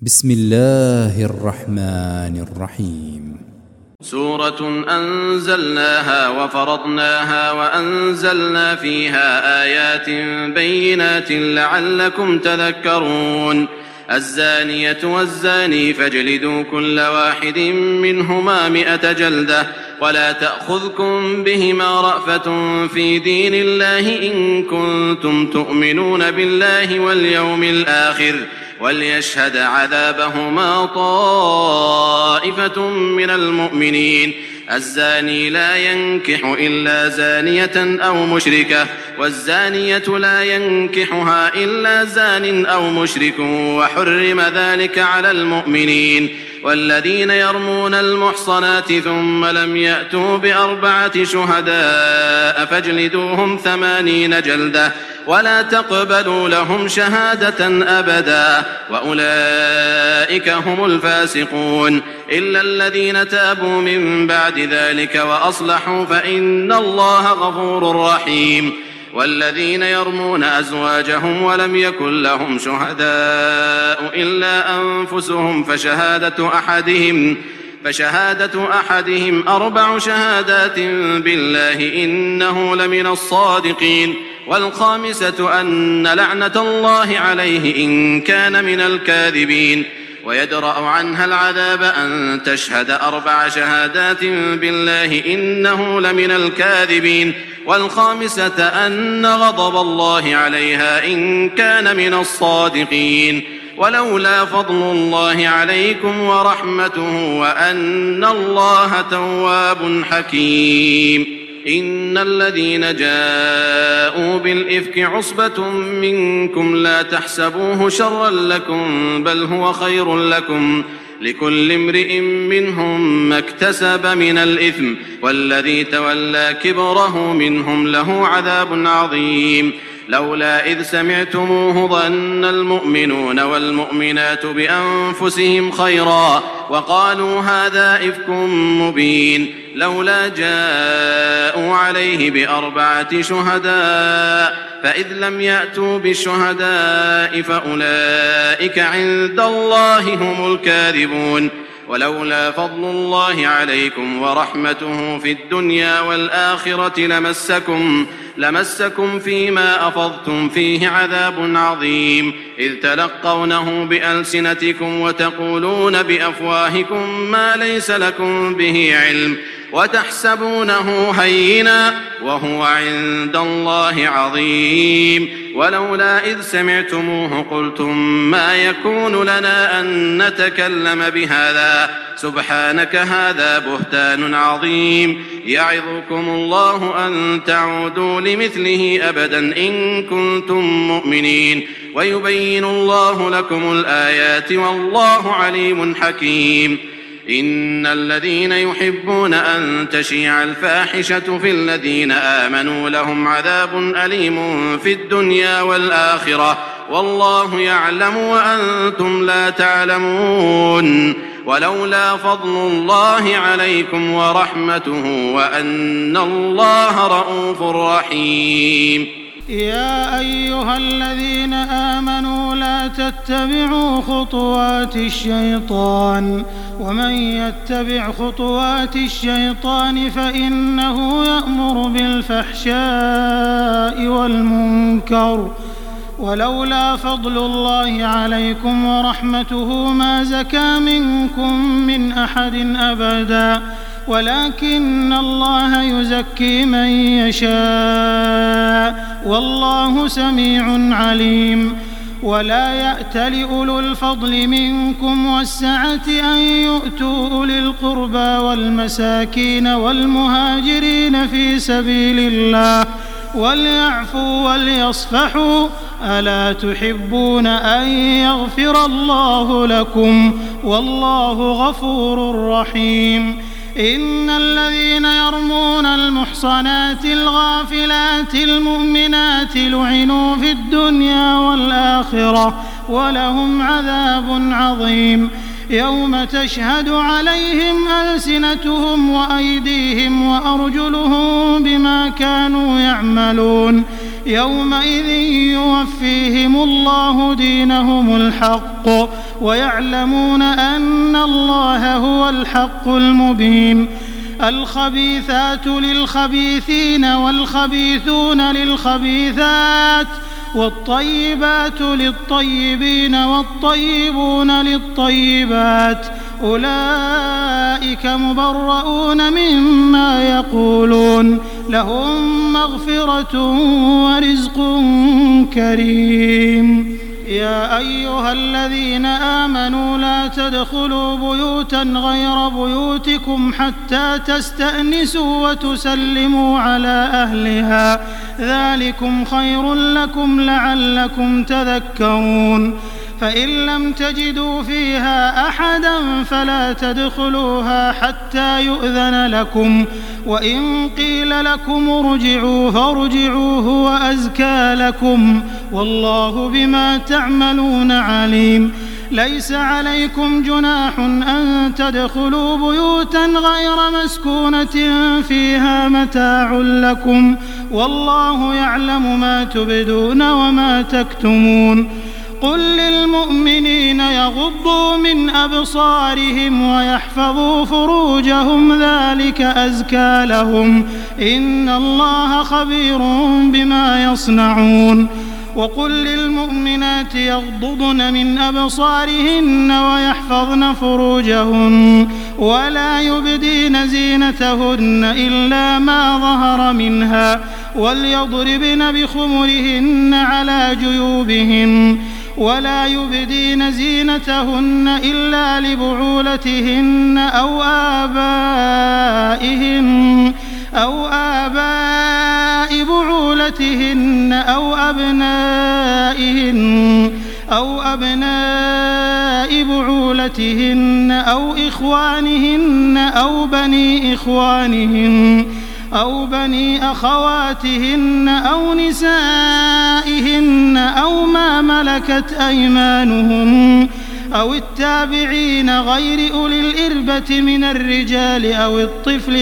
بسم الله الرحمن الرحيم. سورة أنزلناها وفرضناها وأنزلنا فيها آيات بينات لعلكم تذكرون. الزانية والزاني فاجلدوا كل واحد منهما 100 جلدة ولا تأخذكم بهما رأفة في دين الله إن كنتم تؤمنون بالله واليوم الآخر وليشهد عذابهما طائفة من المؤمنين. الزاني لا ينكح إلا زانية أو مشركة والزانية لا ينكحها إلا زان أو مشرك وحرم ذلك على المؤمنين. والذين يرمون المحصنات ثم لم يأتوا ب4 شهداء فاجلدوهم 80 جلدة ولا تقبلوا لهم شهادة أبدا وأولئك هم الفاسقون إلا الذين تابوا من بعد ذلك وأصلحوا فإن الله غفور رحيم. والذين يرمون أزواجهم ولم يكن لهم شهداء إلا أنفسهم فشهادة أحدهم 4 شهادات بالله إنه لمن الصادقين. والخامسة أن لعنة الله عليه إن كان من الكاذبين. ويدرأ عنها العذاب أن تشهد 4 شهادات بالله إنه لمن الكاذبين. والخامسة أن غضب الله عليها إن كان من الصادقين. ولولا فضل الله عليكم ورحمته وأن الله تواب حكيم. إن الذين جاءوا بالإفك عصبة منكم لا تحسبوه شرا لكم بل هو خير لكم لكل امرئ منهم ما اكتسب من الإثم والذي تولى كبره منهم له عذاب عظيم. لولا إذ سمعتموه ظن المؤمنون والمؤمنات بأنفسهم خيرا وقالوا هذا إفك مبين. لولا جاءوا عليه ب4 شهداء فإذ لم يأتوا بالشهداء فأولئك عند الله هم الكاذبون. ولولا فضل الله عليكم ورحمته في الدنيا والآخرة لمسكم فيما أفضتم فيه عذاب عظيم إذ تلقونه بألسنتكم وتقولون بأفواهكم ما ليس لكم به علم وتحسبونه هينا وهو عند الله عظيم. ولولا إذ سمعتموه قلتم ما يكون لنا أن نتكلم بهذا سبحانك هذا بهتان عظيم. يعظكم الله أن تعودوا لمثله أبدا إن كنتم مؤمنين ويبين الله لكم الآيات والله عليم حكيم. إن الذين يحبون أن تشيع الفاحشة في الذين آمنوا لهم عذاب أليم في الدنيا والآخرة والله يعلم وأنتم لا تعلمون. ولولا فضل الله عليكم ورحمته وأن الله رءوف رحيم. يا أيها الذين آمنوا لا تتبعوا خطوات الشيطان ومن يتبع خطوات الشيطان فإنه يأمر بالفحشاء والمنكر. ولولا فضل الله عليكم ورحمته ما زكى منكم من أحد أبدا ولكن الله يزكي من يشاء والله سميع عليم. ولا يأت لأولو الفضل منكم والسعة أن يؤتوا أولي القربى والمساكين والمهاجرين في سبيل الله وليعفوا وليصفحوا ألا تحبون أن يغفر الله لكم والله غفور رحيم. إن الذين يرمون المحصنات الغافلات المؤمنات لعنوا في الدنيا والآخرة ولهم عذاب عظيم يوم تشهد عليهم ألسنتهم وأيديهم وأرجلهم بما كانوا يعملون يومئذ يوفيهم الله دينهم الحق ويعلمون أن الله هو الحق المبين. الخبيثات للخبيثين والخبيثون للخبيثات والطيبات للطيبين والطيبون للطيبات أولئك مبرؤون مما يقولون لهم مغفرة ورزق كريم. يا أيها الذين آمنوا لا تدخلوا بيوتا غير بيوتكم حتى تستأنسوا وتسلموا على أهلها ذلكم خير لكم لعلكم تذكرون. فإن لم تجدوا فيها أحدا فلا تدخلوها حتى يؤذن لكم وإن قيل لكم ارجعوا فارجعوا هو أزكى لكم والله بما تعملون عليم. ليس عليكم جناح أن تدخلوا بيوتا غير مسكونة فيها متاع لكم والله يعلم ما تبدون وما تكتمون. قل للمؤمنين يغضوا من أبصارهم ويحفظوا فروجهم ذلك أزكى لهم إن الله خبير بما يصنعون. وقل للمؤمنات يغضضن من أبصارهن ويحفظن فروجهن ولا يبدين زينتهن إلا ما ظهر منها وليضربن بخمرهن على جيوبهن ولا يبدين زينتهن إلا لبعولتهن أو آباء بعولتهن أو أبناء بعولتهن أو إخوانهن أو بني أخواتهن أو نسائهن أو ما ملكت أيمانهن أو التابعين غير أولي الإربة من الرجال أو الطفل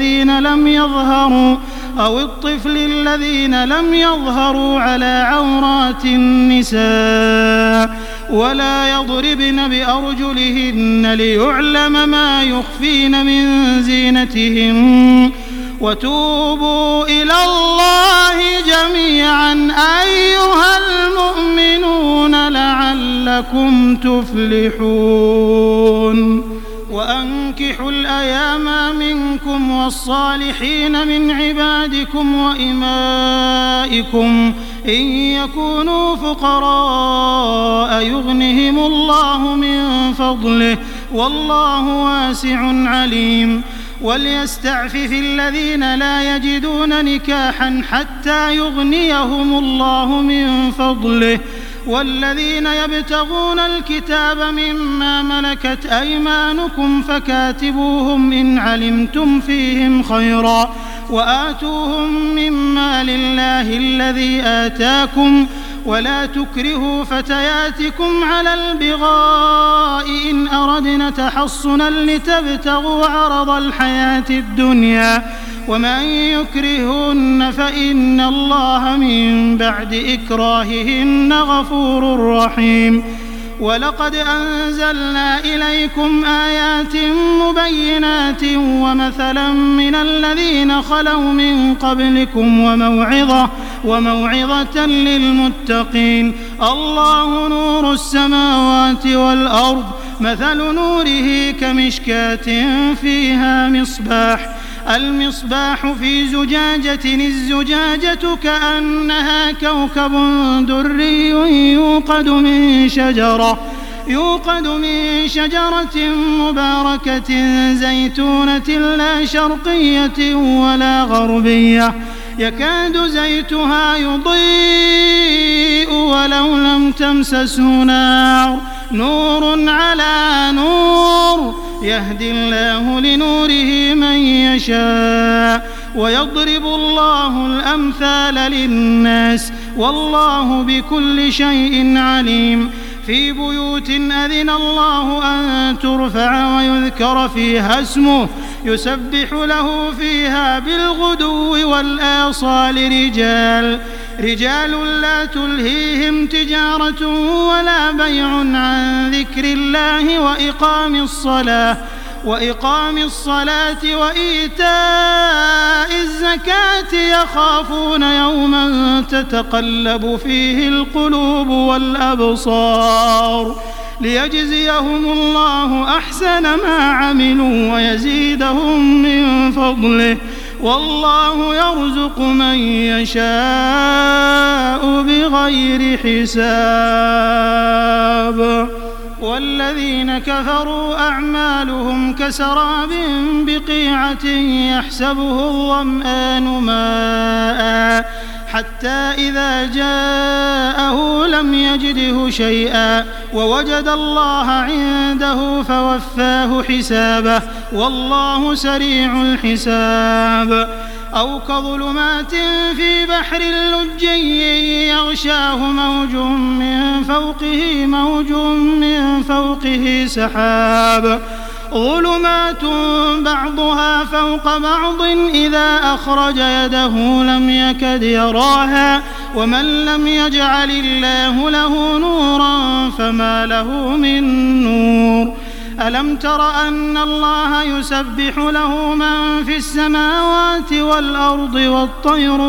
الذين لم يظهروا على عورات النساء ولا يضربن بأرجلهن ليعلم ما يخفين من زينتهن وتوبوا إلى الله جميعا أيها المؤمنون لعلكم تفلحون. وأنكحوا الأيام منكم والصالحين من عبادكم وإمائكم إن يكونوا فقراء يغنهم الله من فضله والله واسع عليم. وليستعفف الذين لا يجدون نكاحا حتى يغنيهم الله من فضله والذين يبتغون الكتاب مما ملكت أيمانكم فكاتبوهم إن علمتم فيهم خيرا وآتوهم مما لله الذي آتاكم ولا تكرهوا فتياتكم على البغاء إن أردنا تحصنا لتبتغوا عرض الحياة الدنيا ومن يكرهن فإن الله من بعد إكراههن غفور رحيم. ولقد أنزلنا إليكم آيات مبينات ومثلا من الذين خلوا من قبلكم وموعظة للمتقين. الله نور السماوات والأرض مثل نوره كمشكاة فيها المصباح في زجاجة الزجاجة كأنها كوكب دري يوقد من شجرة مباركة زيتونة لا شرقية ولا غربية يكاد زيتها يضيء ولو لم تمسسه نار نور على نور يهدي الله لنوره من يشاء ويضرب الله الأمثال للناس والله بكل شيء عليم. في بيوت أذن الله أن ترفع ويذكر فيها اسمه يسبح له فيها بالغدو والآصال رجال لا تلهيهم تجارة ولا بيع عن ذكر الله وإقام الصلاة وإيتاء الزكاة يخافون يوما تتقلب فيه القلوب والأبصار ليجزيهم الله أحسن ما عملوا ويزيدهم من فضله والله يرزق من يشاء بغير حساب. والذين كفروا أعمالهم كسراب بقيعة يحسبه الظمآن ماء حتى إذا جاءه لم يجده شيئا ووجد الله عنده فوفاه حسابه والله سريع الحساب. أو كظلمات في بحر لجي يغشاه موج من فوقه سحاب ظلمات بعضها فوق بعض إذا أخرج يده لم يكد يراها ومن لم يجعل الله له نورا فما له من نور. ألم تر أن الله يسبح له من في السماوات والأرض والطير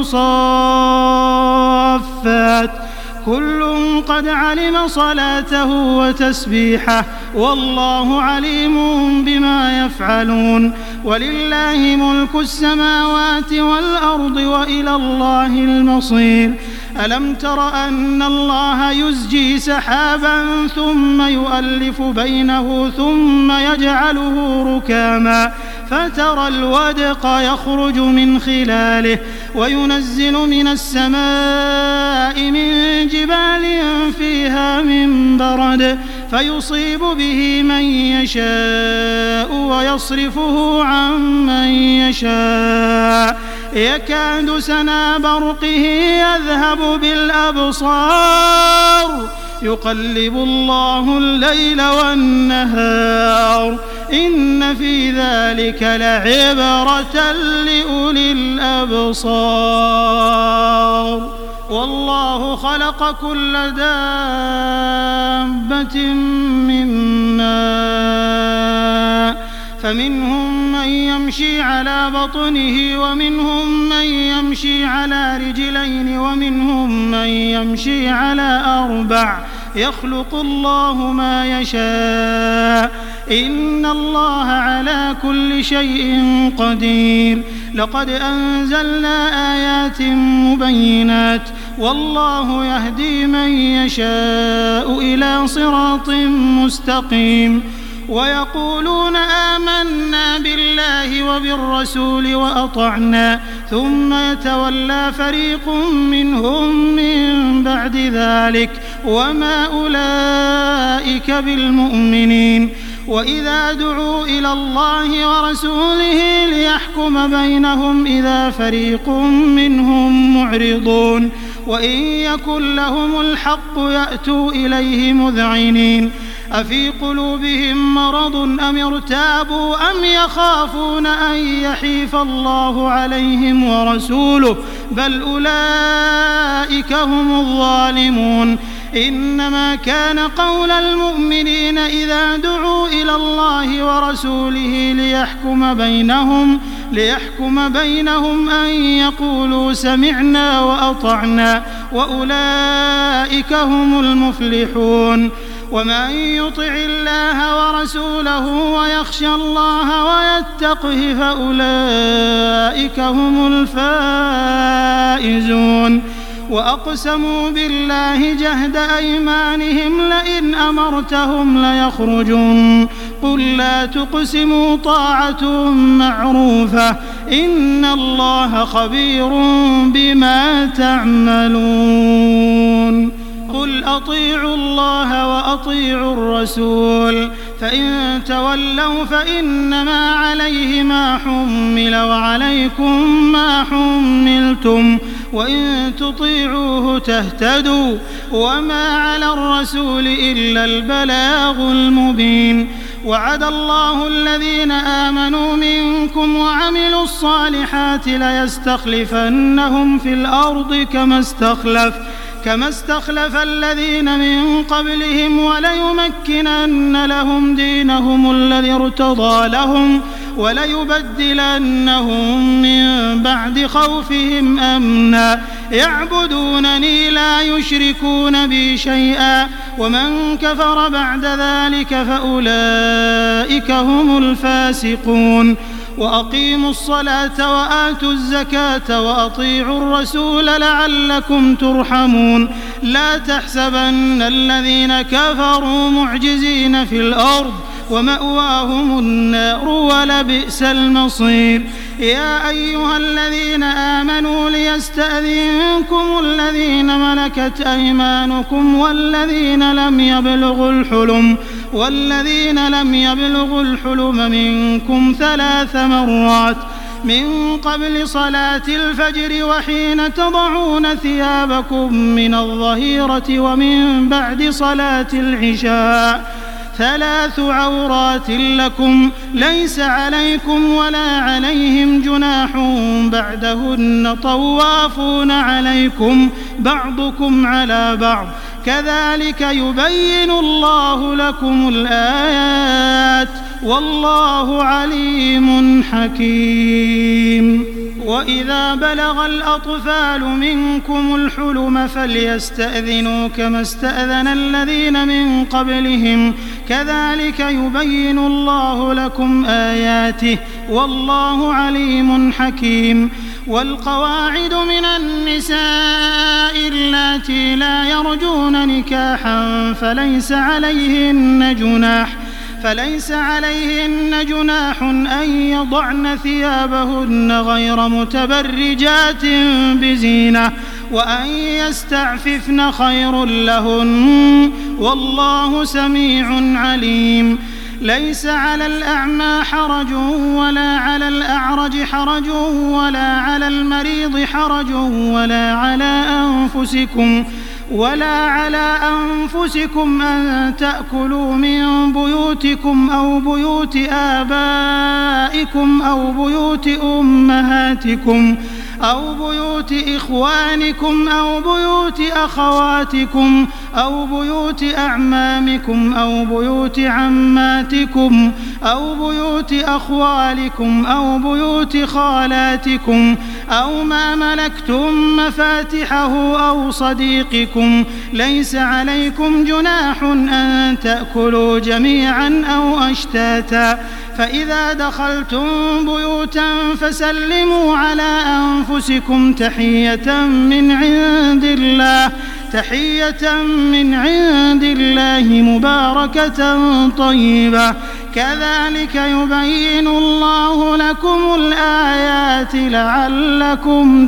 صافات كل قد علم صلاته وتسبيحه والله عليم بما يفعلون. ولله ملك السماوات والأرض وإلى الله المصير. ألم تر أن الله يزجي سحابا ثم يؤلف بينه ثم يجعله ركاما فترى الودق يخرج من خلاله وينزل من السماء من جبال فيها من برد فيصيب به من يشاء ويصرفه عن من يشاء يكاد سنا برقه يذهب بالأبصار يقلب الله الليل والنهار إن في ذلك لعبرة لأولي الأبصار. والله خلق كل دابة من ماء فمنهم من يمشي على بطنه ومنهم من يمشي على رجلين ومنهم من يمشي على أربع يخلق الله ما يشاء إن الله على كل شيء قدير. لقد أنزلنا آيات مبينات والله يهدي من يشاء إلى صراط مستقيم. ويقولون آمنا بالله وبالرسول وأطعنا ثم يتولى فريق منهم من بعد ذلك وما أولئك بالمؤمنين. وإذا دعوا إلى الله ورسوله ليحكم بينهم إذا فريق منهم معرضون وإن يكن لهم الحق يأتوا إليه مذعنين. أفي قلوبهم مرض أم ارتابوا أم يخافون أن يحيف الله عليهم ورسوله بل أولئك هم الظالمون. إنما كان قول المؤمنين إذا دعوا إلى الله ورسوله ليحكم بينهم أن يقولوا سمعنا وأطعنا وأولئك هم المفلحون. ومن يطع الله ورسوله ويخشى الله ويتقه فأولئك هم الفائزون. وأقسموا بالله جهد أيمانهم لئن أمرتهم ليخرجون قل لا تقسموا طاعة معروفة إن الله خبير بما تعملون. قل أطيعوا الله وأطيعوا الرسول فإن تولوا فإنما عليه ما حمل وعليكم ما حملتم وإن تطيعوه تهتدوا وما على الرسول إلا البلاغ المبين وعد الله الذين آمنوا منكم وعملوا الصالحات ليستخلفنهم في الأرض كما استخلف الذين من قبلهم وليمكنن لهم دينهم الذي ارتضى لهم وليبدلنهم من بعد خوفهم أمنا يعبدونني لا يشركون بي شيئا ومن كفر بعد ذلك فأولئك هم الفاسقون وأقيموا الصلاة وآتوا الزكاة وأطيعوا الرسول لعلكم ترحمون لا تحسبن الذين كفروا معجزين في الأرض ومأواهم النار ولبئس المصير يا أيها الذين آمنوا ليستأذنكم الذين ملكت أيمانكم والذين لم يبلغوا الحلم منكم 3 مرات من قبل صلاة الفجر وحين تضعون ثيابكم من الظهيرة ومن بعد صلاة العشاء 3 عورات لكم ليس عليكم ولا عليهم جناح بعدهن طوافون عليكم بعضكم على بعض كذلك يبين الله لكم الآيات والله عليم حكيم وإذا بلغ الأطفال منكم الحلم فليستأذنوا كما استأذن الذين من قبلهم كذلك يبين الله لكم آياته والله عليم حكيم والقواعد من النساء اللاتي لا يرجون نكاحا فليس عليهن جناح أن يضعن ثيابهن غير متبرجات بزينة وأن يستعففن خير لهن والله سميع عليم ليس على الأعمى حرج ولا على الأعرج حرج ولا على المريض حرج ولا على أنفسكم أن تأكلوا من بيوتكم أو بيوت آبائكم أو بيوت أمهاتكم أو بيوت إخوانكم أو بيوت أخواتكم أو بيوت أعمامكم أو بيوت عماتكم أو بيوت أخوالكم أو بيوت خالاتكم أو ما ملكتم مفاتحه أو صديقكم ليس عليكم جناح أن تأكلوا جميعا أو أشتاتا فإذا دخلتم بيوتا فسلموا على أنفسكم تحية من عند الله مباركة طيبة كذلك يبين الله لكم الآيات لعلكم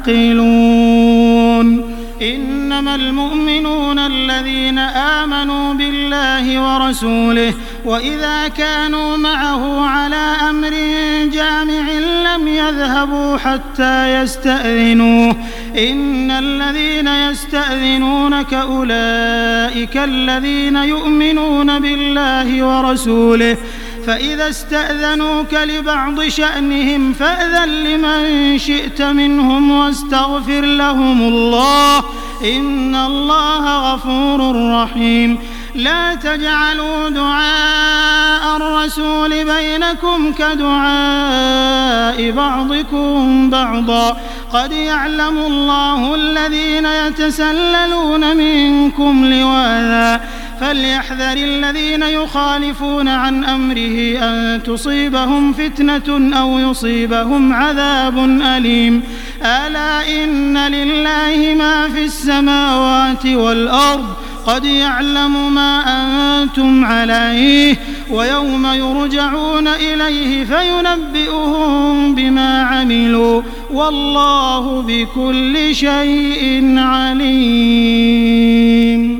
تعقلون إنما المؤمنون الذين آمنوا بالله ورسوله وإذا كانوا معه على أمر جامع لم يذهبوا حتى يستأذنوه إن الذين يستأذنونك أولئك الذين يؤمنون بالله ورسوله فإذا استأذنوك لبعض شأنهم فأذن لمن شئت منهم واستغفر لهم الله إن الله غفور رحيم لا تجعلوا دعاء الرسول بينكم كدعاء بعضكم بعضا قد يعلم الله الذين يتسللون منكم لواذا فليحذر الذين يخالفون عن أمره أن تصيبهم فتنة أو يصيبهم عذاب أليم ألا إن لله ما في السماوات والأرض قد يعلم ما أنتم عليه ويوم يرجعون إليه فينبئهم بما عملوا والله بكل شيء عليم